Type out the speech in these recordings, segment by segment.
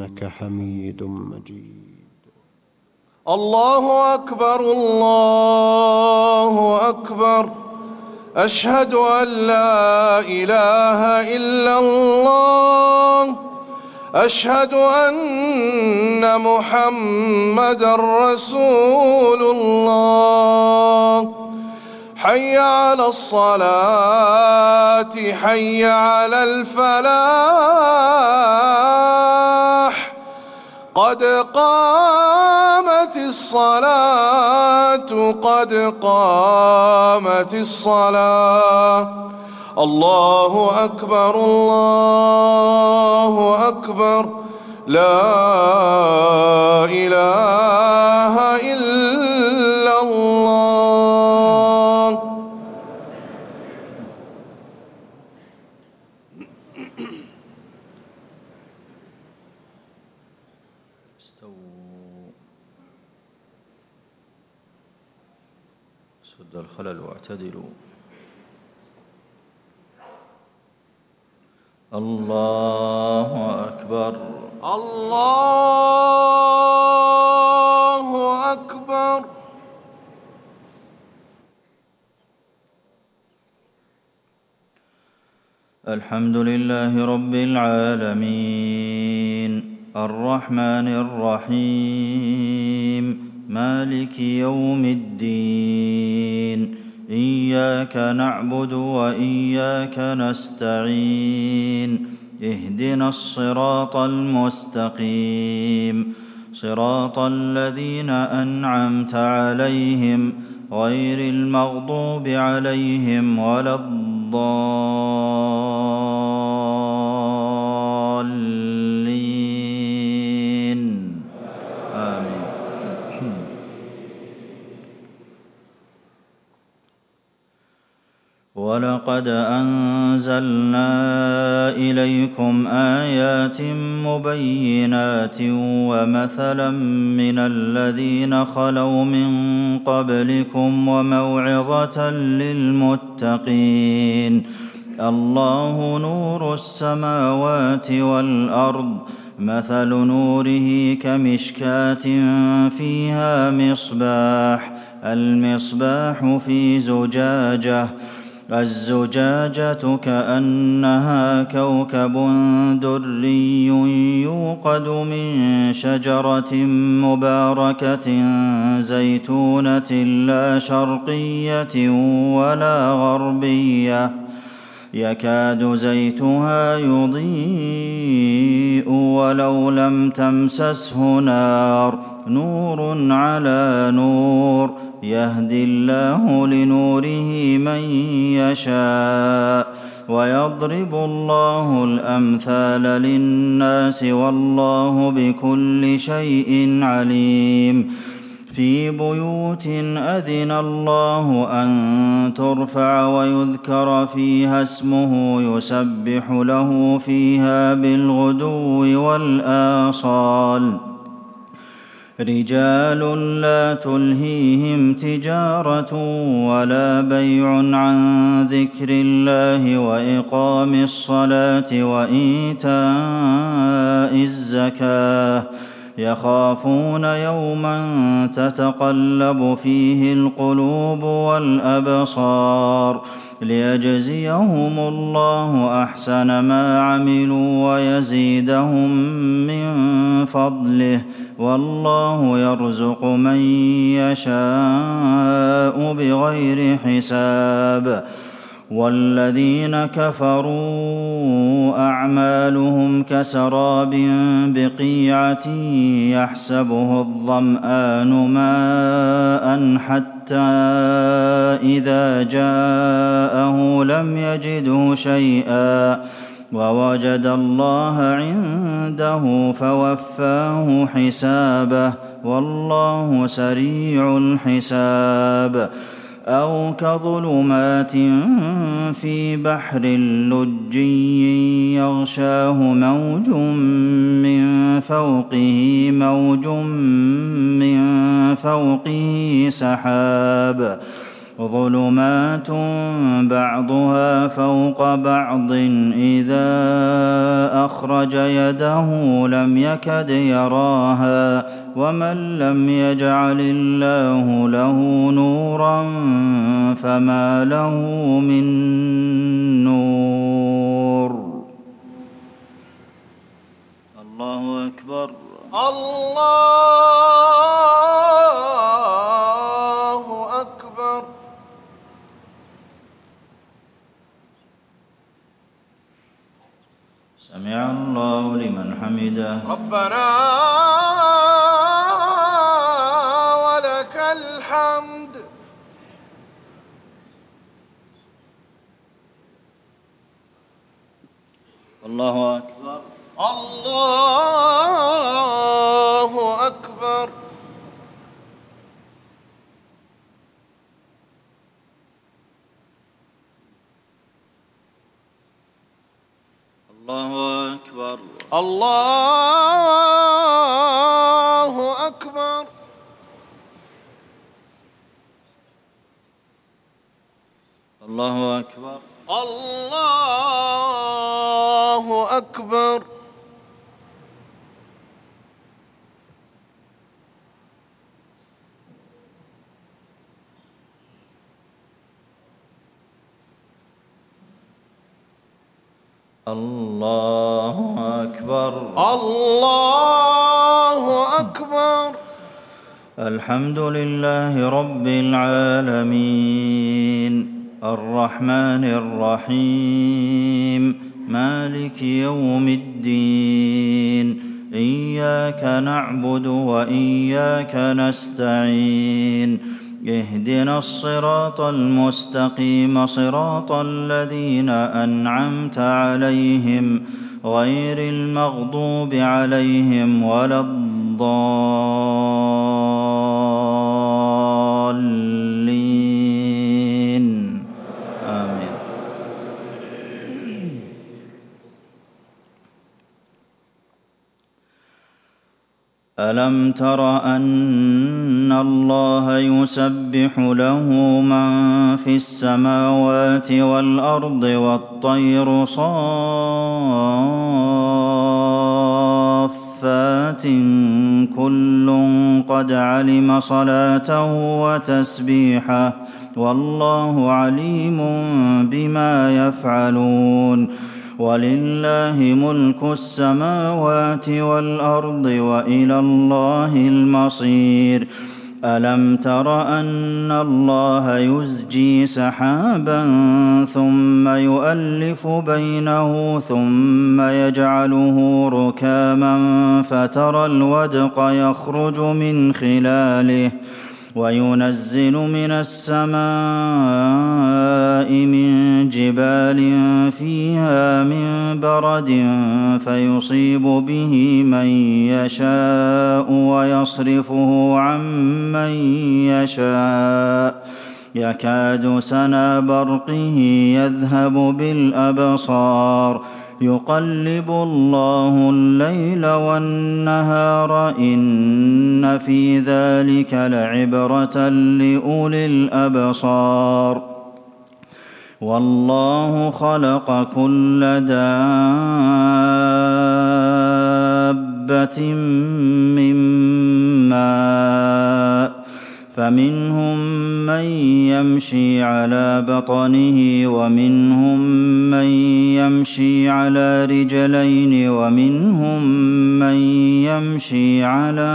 إنك حميد مجيد. الله أكبر الله أكبر، أشهد أن لا إله إلا الله، أشهد أن محمدًا رسول الله. حي على الصلاة، حي على الفلاح، قد قامت الصلاة، قد قامت الصلاة. الله أكبر الله أكبر، لا إله إلا الله. استووا، سد الخلل واعتدلوا. الله أكبر الله أكبر. الحمد لله رب العالمين، الرحمن الرحيم، مالك يوم الدين. إياك نعبد وإياك نستعين، اهدنا الصراط المستقيم، صراط الذين أنعمت عليهم غير المغضوب عليهم ولا الضالين. آمين. ولقد أنزلنا إليكم آيات مبينات ومثلا من الذين خلوا من قبلكم وموعظة للمتقين. الله نور السماوات والأرض، مثل نوره كمشكاة فيها مصباح، المصباح في زجاجة، الزجاجة كأنها كوكب دري يوقد من شجرة مباركة زيتونة لا شرقية ولا غربية، يكاد زيتها يضيء ولو لم تمسسه نار، نور على نور، يهدي الله لنوره من يشاء، ويضرب الله الأمثال للناس والله بكل شيء عليم. في بيوت أذن الله أن ترفع ويذكر فيها اسمه يسبح له فيها بالغدو والآصال، رجال لا تلهيهم تجارة ولا بيع عن ذكر الله وإقام الصلاة وإيتاء الزكاة، يخافون يوما تتقلب فيه القلوب والأبصار، ليجزيهم الله أحسن ما عملوا ويزيدهم من فضله، والله يرزق من يشاء بغير حساب. والذين كفروا أعمالهم كسراب بقيعة يحسبه الظمآن ماء حتى إذا جاءه لم يجده شيئا ووجد الله عنده فوفاه حسابه، والله سريع الحساب. أو كظلمات في بحر لجي يغشاه موج من فوقه موج من فوقه سحاب، ظُلُمَاتٌ بَعْضُهَا فَوْقَ بَعْضٍ إِذَا أَخْرَجَ يَدَهُ لَمْ يَكَدْ يَرَاهَا ۗ وَمَن لَّمْ يَجْعَلِ اللَّهُ لَهُ نُورًا فَمَا لَهُ مِن نُّورٍ. الله أكبر. الله أكبر. سمع الله لمن حمده. ربنا ولك الحمد. الله أكبر. الله أكبر. الله أكبر. الله أكبر. الله أكبر. الله أكبر. الله أكبر. الله أكبر. الحمد لله رب العالمين الرحمن الرحيم مالك يوم الدين إياك نعبد وإياك نستعين اهدنا الصراط المستقيم صراط الذين أنعمت عليهم غير المغضوب عليهم ولا الضالين آمين. ألم تر أن الله يسبح له من في السماوات والأرض والطير صافات كل قد علم صلاته وتسبيحه والله عليم بما يفعلون ولله ملك السماوات والأرض وإلى الله المصير. ألم تر أن الله يزجي سحابا ثم يؤلف بينه ثم يجعله ركاما فترى الودق يخرج من خلاله وينزل من السماء من جبال فيها من برد فيصيب به من يشاء ويصرفه عن من يشاء يكاد سنا برقه يذهب بالأبصار يقلب الله الليل والنهار إن في ذلك لعبرة لأولي الأبصار. والله خلق كل دابة من ماء فمنهم من يمشي على بطنه ومنهم من يمشي على رجلين ومنهم من يمشي على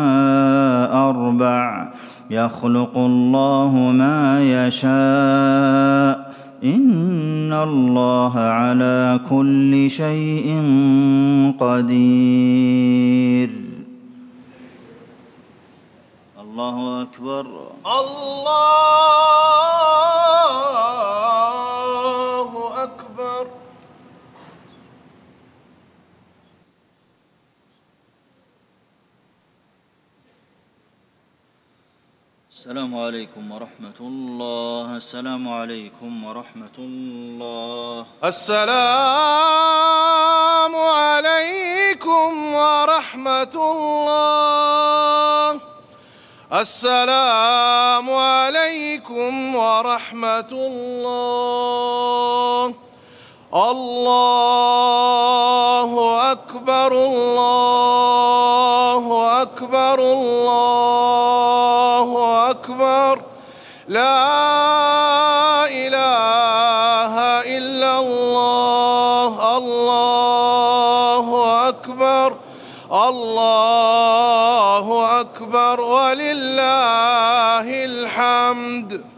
أربع يخلق الله ما يشاء إن الله على كل شيء قدير. الله أكبر. الله أكبر. السلام عليكم ورحمة الله. السلام عليكم ورحمة الله. السلام عليكم ورحمة الله. السلام عليكم ورحمة الله. الله أكبر الله أكبر الله أكبر. لا إله إلا الله. الله أكبر الله أكبر ولله الحمد.